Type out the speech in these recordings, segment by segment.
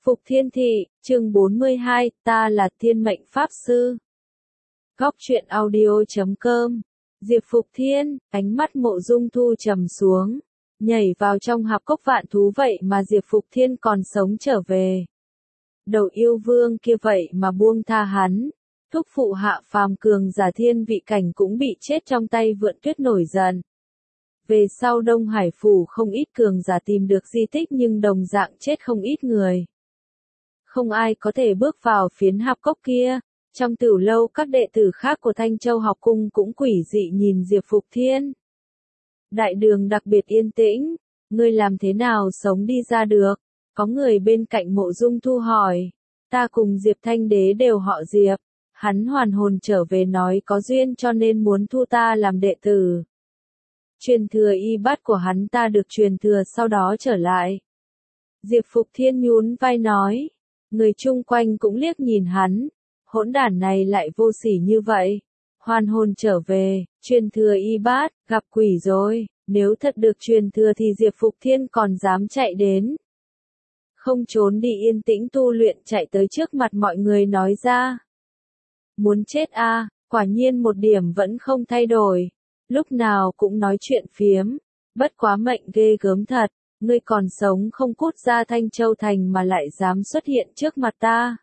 Phục Thiên Thị, chương 42, ta là Thiên Mệnh Pháp Sư. Góc truyện audio.com. Diệp Phục Thiên, ánh mắt Mộ Dung Thu trầm xuống, nhảy vào trong hạp cốc vạn thú, vậy mà Diệp Phục Thiên còn sống trở về. Đầu yêu vương kia vậy mà buông tha hắn. Thúc phụ hạ phàm cường giả thiên vị cảnh cũng bị chết trong tay Vượn Tuyết nổi giận. Về sau Đông Hải Phủ không ít cường giả tìm được di tích nhưng đồng dạng chết không ít người. Không ai có thể bước vào phiến hạp cốc kia. Trong tiểu lâu các đệ tử khác của Thanh Châu học cung cũng quỷ dị nhìn Diệp Phục Thiên. Đại đường đặc biệt yên tĩnh, ngươi làm thế nào sống đi ra được? Có người bên cạnh Mộ Dung Thu hỏi. Ta cùng Diệp Thanh Đế đều họ Diệp. Hắn hoàn hồn trở về nói có duyên cho nên muốn thu ta làm đệ tử. Truyền thừa y bát của hắn ta được truyền thừa sau đó trở lại. Diệp Phục Thiên nhún vai nói. Người chung quanh cũng liếc nhìn hắn. Hỗn đản này lại vô sỉ như vậy. Hoàn hồn trở về, truyền thừa y bát, gặp quỷ rồi. Nếu thật được truyền thừa thì Diệp Phục Thiên còn dám chạy đến. Không trốn đi yên tĩnh tu luyện, chạy tới trước mặt mọi người nói ra. Muốn chết à, quả nhiên một điểm vẫn không thay đổi. Lúc nào cũng nói chuyện phiếm. Bất quá mệnh ghê gớm thật. Ngươi còn sống không cút ra Thanh Châu Thành mà lại dám xuất hiện trước mặt ta.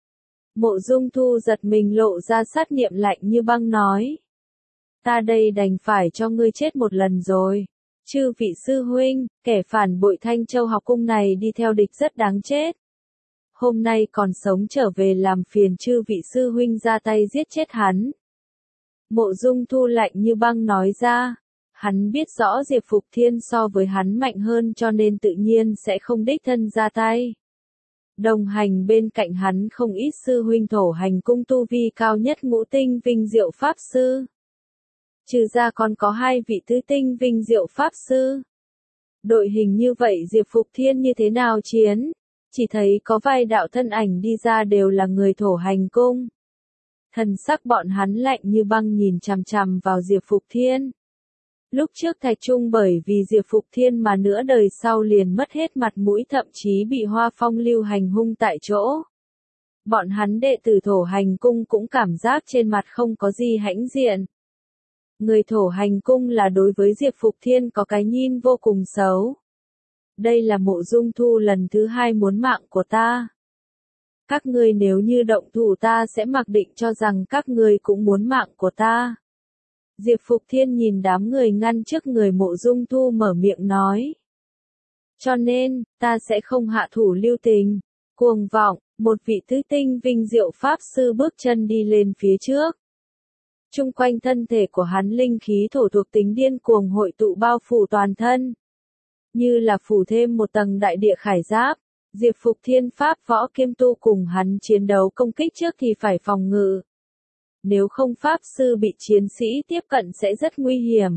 Mộ Dung Thu giật mình lộ ra sát niệm lạnh như băng nói. Ta đây đành phải cho ngươi chết một lần rồi. Chư vị sư huynh, kẻ phản bội Thanh Châu học cung này đi theo địch rất đáng chết. Hôm nay còn sống trở về làm phiền chư vị sư huynh ra tay giết chết hắn. Mộ Dung Thu lạnh như băng nói ra. Hắn biết rõ Diệp Phục Thiên so với hắn mạnh hơn cho nên tự nhiên sẽ không đích thân ra tay. Đồng hành bên cạnh hắn không ít sư huynh thổ hành cung tu vi cao nhất ngũ tinh vinh diệu pháp sư. Trừ ra còn có 2 vị tứ tinh vinh diệu pháp sư. Đội hình như vậy Diệp Phục Thiên như thế nào chiến? Chỉ thấy có vài đạo thân ảnh đi ra đều là người thổ hành cung. Thần sắc bọn hắn lạnh như băng nhìn chằm chằm vào Diệp Phục Thiên. Lúc trước Thạch Trung bởi vì Diệp Phục Thiên mà nửa đời sau liền mất hết mặt mũi, thậm chí bị Hoa Phong lưu hành hung tại chỗ. Bọn hắn đệ tử thổ hành cung cũng cảm giác trên mặt không có gì hãnh diện. Người thổ hành cung là đối với Diệp Phục Thiên có cái nhìn vô cùng xấu. Đây là Mộ Dung Thu lần thứ 2 muốn mạng của ta. Các ngươi nếu như động thủ ta sẽ mặc định cho rằng các ngươi cũng muốn mạng của ta. Diệp Phục Thiên nhìn đám người ngăn trước người Mộ Dung Thu mở miệng nói. Cho nên, ta sẽ không hạ thủ lưu tình. Cuồng vọng, một vị tứ tinh vinh diệu pháp sư bước chân đi lên phía trước. Trung quanh thân thể của hắn linh khí thổ thuộc tính điên cuồng hội tụ bao phủ toàn thân. Như là phủ thêm một tầng đại địa khải giáp. Diệp Phục Thiên pháp võ kiêm tu cùng hắn chiến đấu công kích trước thì phải phòng ngự. Nếu không pháp sư bị chiến sĩ tiếp cận sẽ rất nguy hiểm.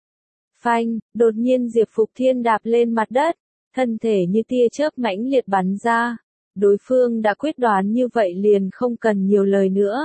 Phanh, đột nhiên Diệp Phục Thiên đạp lên mặt đất, thân thể như tia chớp mãnh liệt bắn ra. Đối phương đã quyết đoán như vậy liền không cần nhiều lời nữa.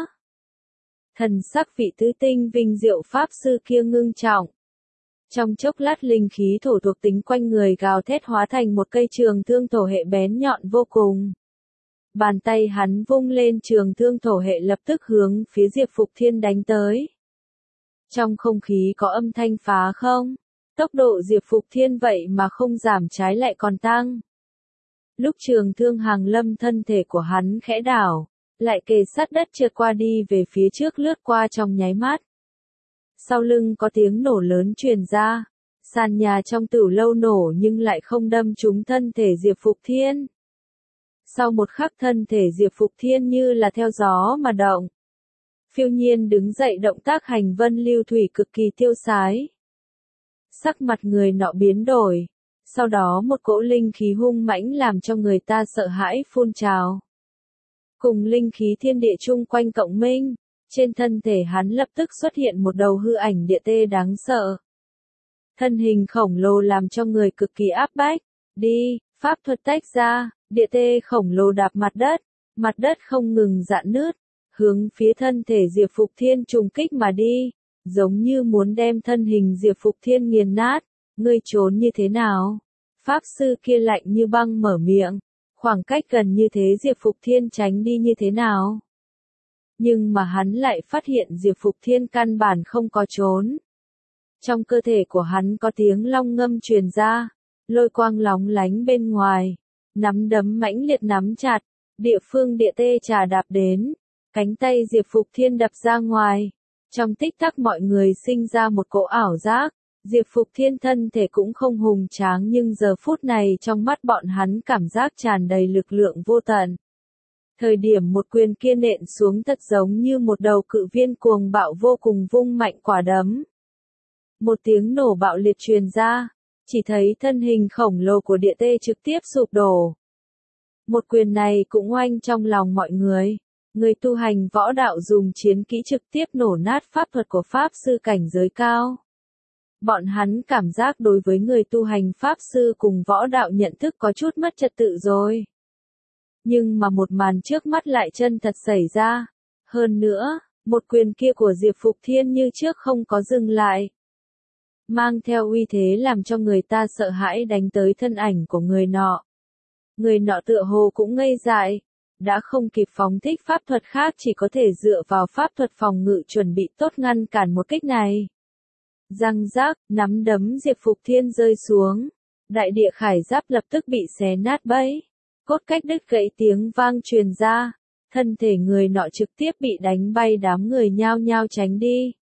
Thần sắc vị tứ tinh vinh diệu pháp sư kia ngưng trọng. Trong chốc lát linh khí thổ thuộc tính quanh người gào thét hóa thành một cây trường thương thổ hệ bén nhọn vô cùng. Bàn tay hắn vung lên, trường thương thổ hệ lập tức hướng phía Diệp Phục Thiên đánh tới. Trong không khí có âm thanh phá không? Tốc độ Diệp Phục Thiên vậy mà không giảm trái lại còn tăng. Lúc trường thương hàng lâm thân thể của hắn khẽ đảo, lại kề sát đất trượt qua đi về phía trước lướt qua trong nháy mắt. Sau lưng có tiếng nổ lớn truyền ra, sàn nhà trong tửu lâu nổ nhưng lại không đâm trúng thân thể Diệp Phục Thiên. Sau một khắc thân thể Diệp Phục Thiên như là theo gió mà động. Phiêu nhiên đứng dậy, động tác hành vân lưu thủy cực kỳ tiêu sái. Sắc mặt người nọ biến đổi. Sau đó một cỗ linh khí hung mãnh làm cho người ta sợ hãi phun trào. Cùng linh khí thiên địa chung quanh cộng minh, trên thân thể hắn lập tức xuất hiện một đầu hư ảnh địa tê đáng sợ. Thân hình khổng lồ làm cho người cực kỳ áp bách. Đi, pháp thuật tách ra. Địa tê khổng lồ đạp mặt đất không ngừng rạn nứt, hướng phía thân thể Diệp Phục Thiên trùng kích mà đi, giống như muốn đem thân hình Diệp Phục Thiên nghiền nát. Ngươi trốn như thế nào? Pháp sư kia lạnh như băng mở miệng, Khoảng cách gần như thế Diệp Phục Thiên tránh đi như thế nào? Nhưng mà hắn lại phát hiện Diệp Phục Thiên căn bản không có trốn. Trong cơ thể của hắn có tiếng long ngâm truyền ra, lôi quang lóng lánh bên ngoài, nắm đấm mãnh liệt nắm chặt, địa phương địa tê trà đạp đến, cánh tay Diệp Phục Thiên đập ra ngoài. Trong tích tắc mọi người sinh ra một cỗ ảo giác, Diệp Phục Thiên thân thể cũng không hùng tráng nhưng giờ phút này trong mắt bọn hắn cảm giác tràn đầy lực lượng vô tận. Thời điểm một quyền kia nện xuống thật giống như một đầu cự viên cuồng bạo vô cùng vung mạnh quả đấm. Một tiếng nổ bạo liệt truyền ra, chỉ thấy thân hình khổng lồ của địa tê trực tiếp sụp đổ. Một quyền này cũng oanh trong lòng mọi người. Người tu hành võ đạo dùng chiến kỹ trực tiếp nổ nát pháp thuật của pháp sư cảnh giới cao. Bọn hắn cảm giác đối với người tu hành pháp sư cùng võ đạo nhận thức có chút mất trật tự rồi. Nhưng mà một màn trước mắt lại chân thật xảy ra. Hơn nữa, một quyền kia của Diệp Phục Thiên như trước không có dừng lại. Mang theo uy thế làm cho người ta sợ hãi đánh tới thân ảnh của người nọ. Người nọ tựa hồ cũng ngây dại. Đã không kịp phóng thích pháp thuật khác chỉ có thể dựa vào pháp thuật phòng ngự chuẩn bị tốt ngăn cản một kích này. Răng rác, nắm đấm Diệp Phục Thiên rơi xuống. Đại địa khải giáp lập tức bị xé nát bấy. Cốt cách đứt gãy tiếng vang truyền ra. Thân thể người nọ trực tiếp bị đánh bay đám người nhao nhao tránh đi.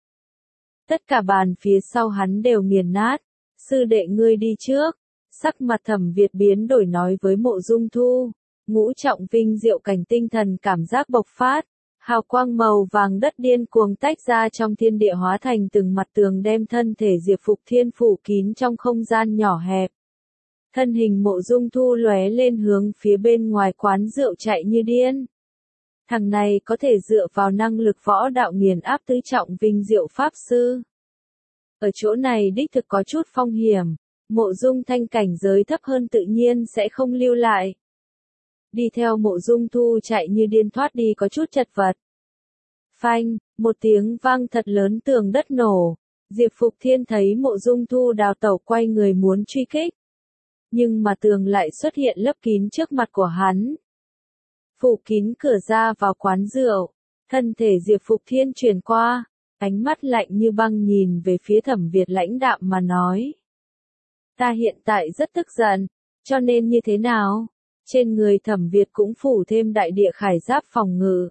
Tất cả bàn phía sau hắn đều nghiền nát. Sư đệ ngươi đi trước. Sắc mặt Thẩm Việt biến đổi nói với Mộ Dung Thu. Ngũ trọng vinh diệu cảnh tinh thần cảm giác bộc phát, hào quang màu vàng đất điên cuồng tách ra trong thiên địa hóa thành từng mặt tường đem thân thể Diệp Phục Thiên phủ kín trong không gian nhỏ hẹp. Thân hình Mộ Dung Thu lóe lên hướng phía bên ngoài quán rượu chạy như điên. Thằng này có thể dựa vào năng lực võ đạo nghiền áp tứ trọng vinh diệu pháp sư. Ở chỗ này đích thực có chút phong hiểm, Mộ Dung Thanh cảnh giới thấp hơn tự nhiên sẽ không lưu lại. Đi theo Mộ Dung Thu chạy như điên thoát đi có chút chật vật. Phanh, một tiếng vang thật lớn tường đất nổ. Diệp Phục Thiên thấy Mộ Dung Thu đào tẩu quay người muốn truy kích. Nhưng mà tường lại xuất hiện lấp kín trước mặt của hắn. Phủ kín cửa ra vào quán rượu. Thân thể Diệp Phục Thiên chuyển qua, ánh mắt lạnh như băng nhìn về phía Thẩm Việt lãnh đạm mà nói. Ta hiện tại rất tức giận, cho nên như thế nào? Trên người Thẩm Việt cũng phủ thêm đại địa khải giáp phòng ngự.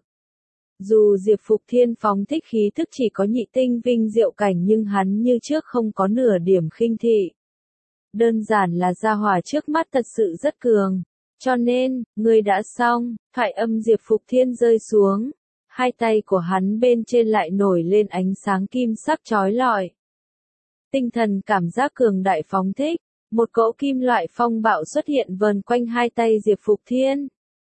Dù Diệp Phục Thiên phóng thích khí thức chỉ có nhị tinh vinh diệu cảnh nhưng hắn như trước không có nửa điểm khinh thị. Đơn giản là gia hỏa trước mắt thật sự rất cường. Cho nên, người đã xong, thoại âm Diệp Phục Thiên rơi xuống. Hai tay của hắn bên trên lại nổi lên ánh sáng kim sắc chói lọi. Tinh thần cảm giác cường đại phóng thích. Một cỗ kim loại phong bạo xuất hiện vần quanh hai tay Diệp Phục Thiên.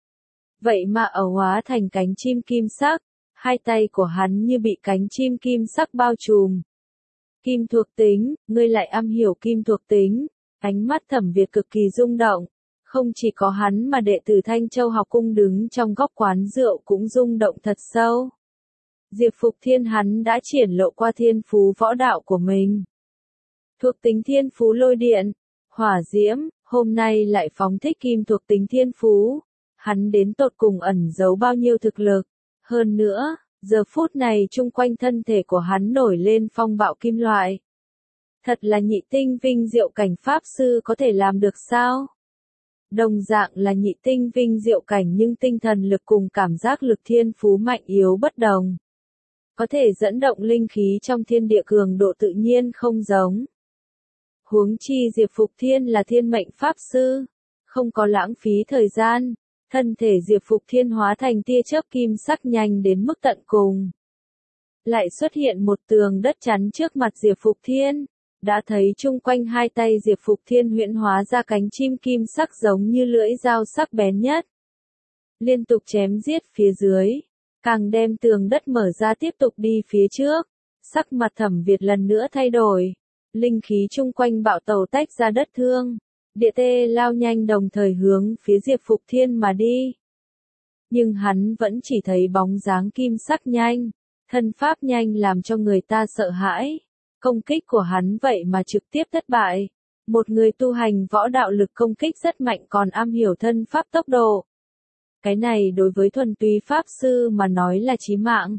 Vậy mà ở hóa thành cánh chim kim sắc, hai tay của hắn như bị cánh chim kim sắc bao trùm. Kim thuộc tính, ngươi lại am hiểu kim thuộc tính, ánh mắt Thẩm Việt cực kỳ rung động. Không chỉ có hắn mà đệ tử Thanh Châu học cung đứng trong góc quán rượu cũng rung động thật sâu. Diệp Phục Thiên hắn đã triển lộ qua thiên phú võ đạo của mình. Thuộc tính thiên phú lôi điện. Hỏa diễm, hôm nay lại phóng thích kim thuộc tính thiên phú. Hắn đến tột cùng ẩn giấu bao nhiêu thực lực. Hơn nữa, giờ phút này chung quanh thân thể của hắn nổi lên phong bạo kim loại. Thật là nhị tinh vinh diệu cảnh pháp sư có thể làm được sao? Đồng dạng là nhị tinh vinh diệu cảnh nhưng tinh thần lực cùng cảm giác lực thiên phú mạnh yếu bất đồng. Có thể dẫn động linh khí trong thiên địa cường độ tự nhiên không giống. Huống chi Diệp Phục Thiên là thiên mệnh pháp sư, không có lãng phí thời gian, thân thể Diệp Phục Thiên hóa thành tia chớp kim sắc nhanh đến mức tận cùng. Lại xuất hiện một tường đất chắn trước mặt Diệp Phục Thiên, đã thấy chung quanh hai tay Diệp Phục Thiên huyễn hóa ra cánh chim kim sắc giống như lưỡi dao sắc bén nhất. Liên tục chém giết phía dưới, càng đem tường đất mở ra tiếp tục đi phía trước, sắc mặt Thẩm Việt lần nữa thay đổi. Linh khí chung quanh bạo tàu tách ra đất thương. Địa tê lao nhanh đồng thời hướng phía Diệp Phục Thiên mà đi. Nhưng hắn vẫn chỉ thấy bóng dáng kim sắc nhanh. Thân pháp nhanh làm cho người ta sợ hãi. Công kích của hắn vậy mà trực tiếp thất bại. Một người tu hành võ đạo lực công kích rất mạnh còn am hiểu thân pháp tốc độ. Cái này đối với thuần túy pháp sư mà nói là chí mạng.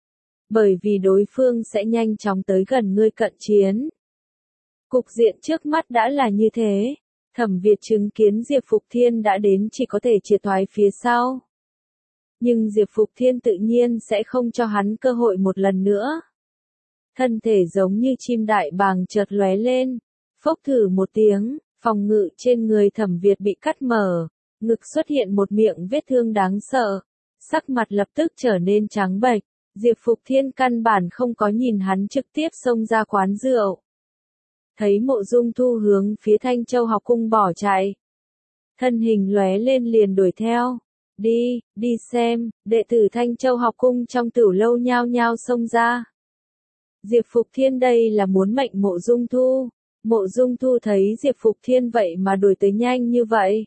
Bởi vì đối phương sẽ nhanh chóng tới gần ngươi cận chiến. Cục diện trước mắt đã là như thế. Thẩm Việt chứng kiến Diệp Phục Thiên đã đến chỉ có thể triệt thoái phía sau. Nhưng Diệp Phục Thiên tự nhiên sẽ không cho hắn cơ hội một lần nữa. Thân thể giống như chim đại bàng chợt lóe lên, phốc thử một tiếng, phòng ngự trên người Thẩm Việt bị cắt mở, ngực xuất hiện một miệng vết thương đáng sợ, sắc mặt lập tức trở nên trắng bệch. Diệp Phục Thiên căn bản không có nhìn hắn trực tiếp xông ra quán rượu. Thấy Mộ Dung Thu hướng phía Thanh Châu học cung bỏ chạy. Thân hình lóe lên liền đuổi theo. Đi xem, đệ tử Thanh Châu học cung trong tửu lâu nhao nhao xông ra. Diệp Phục Thiên đây là muốn mệnh Mộ Dung Thu. Mộ Dung Thu thấy Diệp Phục Thiên vậy mà đuổi tới nhanh như vậy.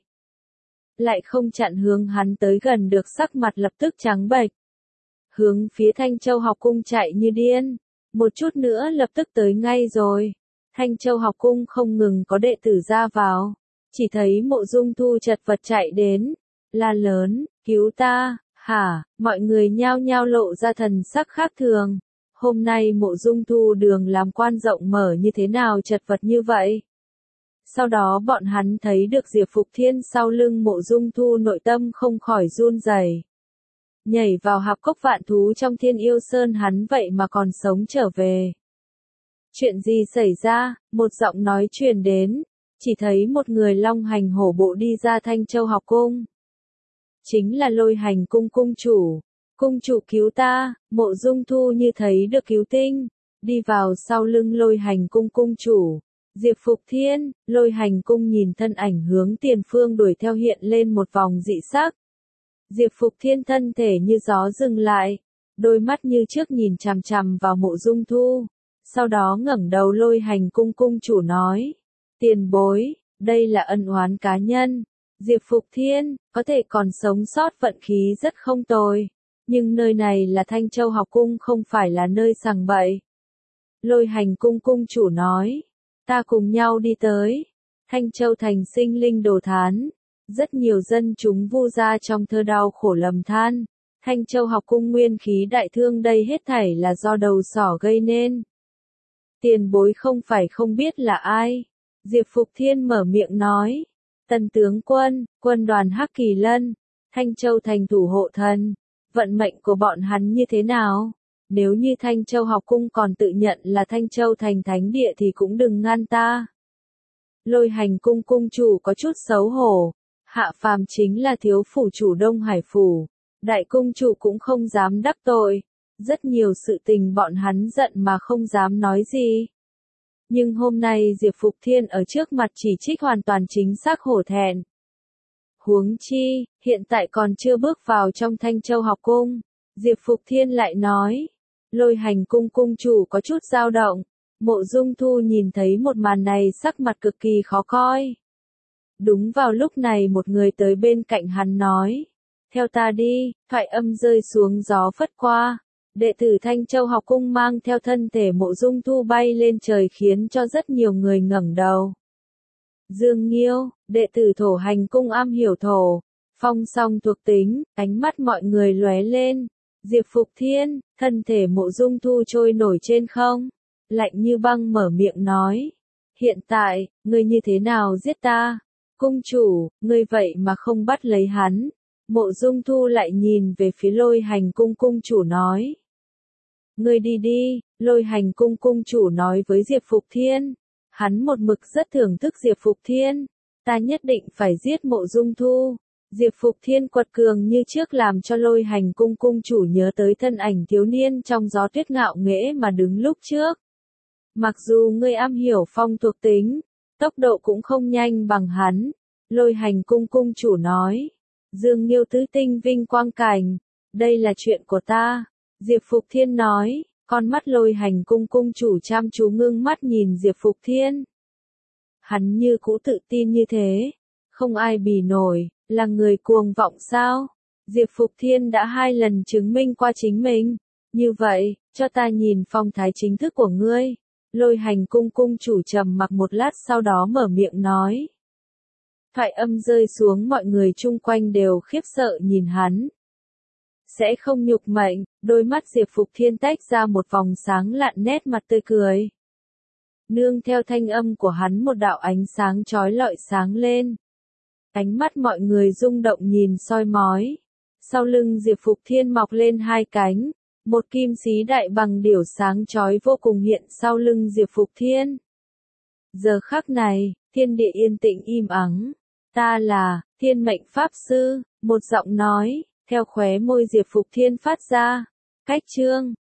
Lại không chặn hướng hắn tới gần được, sắc mặt lập tức trắng bệch. Hướng phía Thanh Châu học cung chạy như điên. Một chút nữa lập tức tới ngay rồi. Thanh Châu học cung không ngừng có đệ tử ra vào. Chỉ thấy Mộ Dung Thu chật vật chạy đến. La lớn, cứu ta, hả, mọi người nhao nhao lộ ra thần sắc khác thường. Hôm nay Mộ Dung Thu đường làm quan rộng mở như thế nào chật vật như vậy. Sau đó bọn hắn thấy được Diệp Phục Thiên sau lưng Mộ Dung Thu, nội tâm không khỏi run rẩy. Nhảy vào hạp cốc vạn thú trong Thiên Yêu Sơn hắn vậy mà còn sống trở về. Chuyện gì xảy ra? Một giọng nói truyền đến, chỉ thấy một người long hành hổ bộ đi ra Thanh Châu học cung. Chính là Lôi Hành cung cung chủ. Cung chủ cứu ta. Mộ Dung Thu như thấy được cứu tinh, đi vào sau lưng Lôi Hành cung cung chủ. Diệp Phục Thiên. Lôi Hành cung nhìn thân ảnh hướng tiền phương đuổi theo hiện lên một vòng dị sắc. Diệp Phục Thiên thân thể như gió dừng lại, đôi mắt như trước nhìn chằm chằm vào Mộ Dung Thu. Sau đó ngẩng đầu Lôi Hành cung cung chủ nói, tiền bối, đây là ân oán cá nhân. Diệp Phục Thiên, có thể còn sống sót vận khí rất không tồi, nhưng nơi này là Thanh Châu học cung không phải là nơi sằng bậy. Lôi Hành cung cung chủ nói, ta cùng nhau đi tới. Thanh Châu thành sinh linh đồ thán, rất nhiều dân chúng Vu gia trong thơ đau khổ lầm than. Thanh Châu học cung nguyên khí đại thương, đây hết thảy là do đầu sỏ gây nên. Tiền bối không phải không biết là ai. Diệp Phục Thiên mở miệng nói, Tần tướng quân, quân đoàn Hắc Kỳ Lân, Thanh Châu thành thủ hộ thần. Vận mệnh của bọn hắn như thế nào? Nếu như Thanh Châu học cung còn tự nhận là Thanh Châu thành thánh địa thì cũng đừng ngăn ta. Lôi Hành cung cung chủ có chút xấu hổ. Hạ phàm chính là thiếu phủ chủ Đông Hải phủ. Đại cung chủ cũng không dám đắc tội. Rất nhiều sự tình bọn hắn giận mà không dám nói gì. Nhưng hôm nay Diệp Phục Thiên ở trước mặt chỉ trích hoàn toàn chính xác hổ thẹn. Huống chi, hiện tại còn chưa bước vào trong Thanh Châu học cung. Diệp Phục Thiên lại nói, Lôi Hành cung cung chủ có chút dao động. Mộ Dung Thu nhìn thấy một màn này sắc mặt cực kỳ khó coi. Đúng vào lúc này một người tới bên cạnh hắn nói, theo ta đi. Thoại âm rơi xuống gió phất qua. Đệ tử Thanh Châu học cung mang theo thân thể Mộ Dung Thu bay lên trời khiến cho rất nhiều người ngẩng đầu. Dương Nghiêu, đệ tử Thổ Hành cung am hiểu thổ, phong song thuộc tính, ánh mắt mọi người lóe lên. Diệp Phục Thiên, thân thể Mộ Dung Thu trôi nổi trên không, lạnh như băng mở miệng nói, hiện tại, ngươi như thế nào giết ta? Cung chủ, ngươi vậy mà không bắt lấy hắn. Mộ Dung Thu lại nhìn về phía Lôi Hành cung cung chủ nói, ngươi đi đi. Lôi Hành cung cung chủ nói với Diệp Phục Thiên. Hắn một mực rất thưởng thức Diệp Phục Thiên. Ta nhất định phải giết Mộ Dung Thu. Diệp Phục Thiên quật cường như trước làm cho Lôi Hành cung cung chủ nhớ tới thân ảnh thiếu niên trong gió tuyết ngạo nghễ mà đứng lúc trước. Mặc dù ngươi am hiểu phong thuộc tính, tốc độ cũng không nhanh bằng hắn. Lôi Hành cung cung chủ nói, Dương Nghiêu tứ tinh vinh quang cảnh, đây là chuyện của ta. Diệp Phục Thiên nói, con mắt Lôi Hành cung cung chủ chăm chú ngưng mắt nhìn Diệp Phục Thiên. Hắn như cũ tự tin như thế, không ai bì nổi, là người cuồng vọng sao? Diệp Phục Thiên đã 2 lần chứng minh qua chính mình. Như vậy, cho ta nhìn phong thái chính thức của ngươi. Lôi Hành cung cung chủ trầm mặc một lát sau đó mở miệng nói. Thoại âm rơi xuống mọi người chung quanh đều khiếp sợ nhìn hắn. Sẽ không nhục mệnh, đôi mắt Diệp Phục Thiên tách ra một vòng sáng lạn nét mặt tươi cười. Nương theo thanh âm của hắn một đạo ánh sáng chói lọi sáng lên. Ánh mắt mọi người rung động nhìn soi mói. Sau lưng Diệp Phục Thiên mọc lên hai cánh, một kim xí đại bằng điểu sáng chói vô cùng hiện sau lưng Diệp Phục Thiên. Giờ khắc này, thiên địa yên tĩnh im ắng. Ta là Thiên Mệnh Pháp Sư, một giọng nói, theo khóe môi Diệp Phục Thiên phát ra. Cách chương